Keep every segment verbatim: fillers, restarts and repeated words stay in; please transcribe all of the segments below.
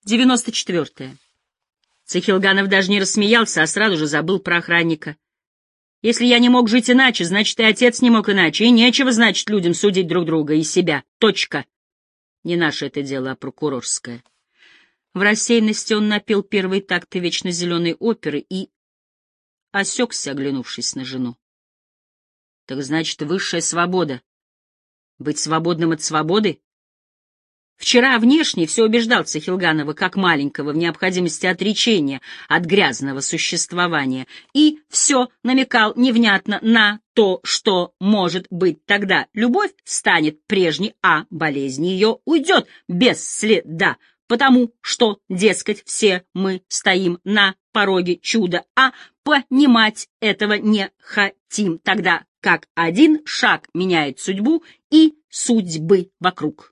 девяносто четвёртое. Цехилганов даже не рассмеялся, а сразу же забыл про охранника. Если я не мог жить иначе, значит, и отец не мог иначе, и нечего, значит, людям судить друг друга и себя. Точка. Не наше это дело, а прокурорское. В рассеянности он напел первый такт вечно зеленой оперы и осекся, оглянувшись на жену. Так значит, высшая свобода. Быть свободным от свободы? Вчера внешне все убеждал Цехилганова, как маленького, в необходимости отречения от грязного существования, и все намекал невнятно на то, что, может быть, тогда любовь станет прежней, а болезнь ее уйдет без следа, потому что, дескать, все мы стоим на пороге чуда, а понимать этого не хотим, тогда как один шаг меняет судьбу и судьбы вокруг.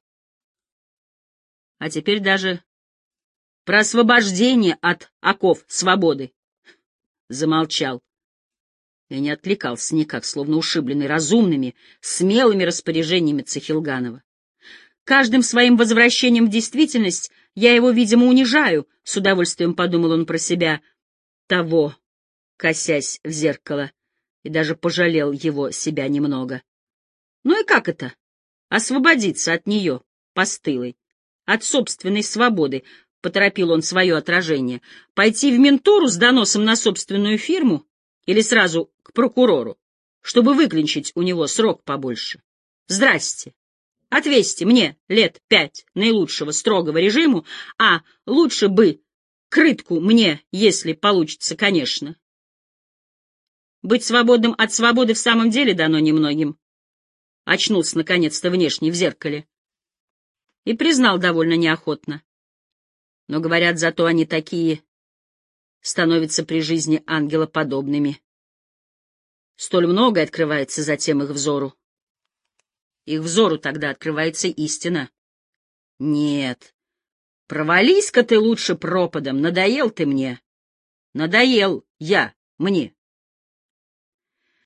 А теперь даже про освобождение от оков свободы. Замолчал и не отвлекался никак, словно ушибленный разумными, смелыми распоряжениями Цехилганова. Каждым своим возвращением в действительность я его, видимо, унижаю, с удовольствием подумал он про себя, того, косясь в зеркало, и даже пожалел его себя немного. Ну и как это? Освободиться от нее, постылой, от собственной свободы, — поторопил он свое отражение, — пойти в ментуру с доносом на собственную фирму или сразу к прокурору, чтобы выклинчить у него срок побольше. Здрасте. Отвесьте мне лет пять наилучшего строгого режиму, а лучше бы крытку мне, если получится, конечно. Быть свободным от свободы в самом деле дано немногим. Очнулся, наконец-то, внешне в зеркале. И признал довольно неохотно. Но, говорят, зато они такие становятся при жизни ангелоподобными. Столь многое открывается затем их взору. Их взору тогда открывается истина. Нет, провались-ка ты лучше пропадом, надоел ты мне. Надоел я мне.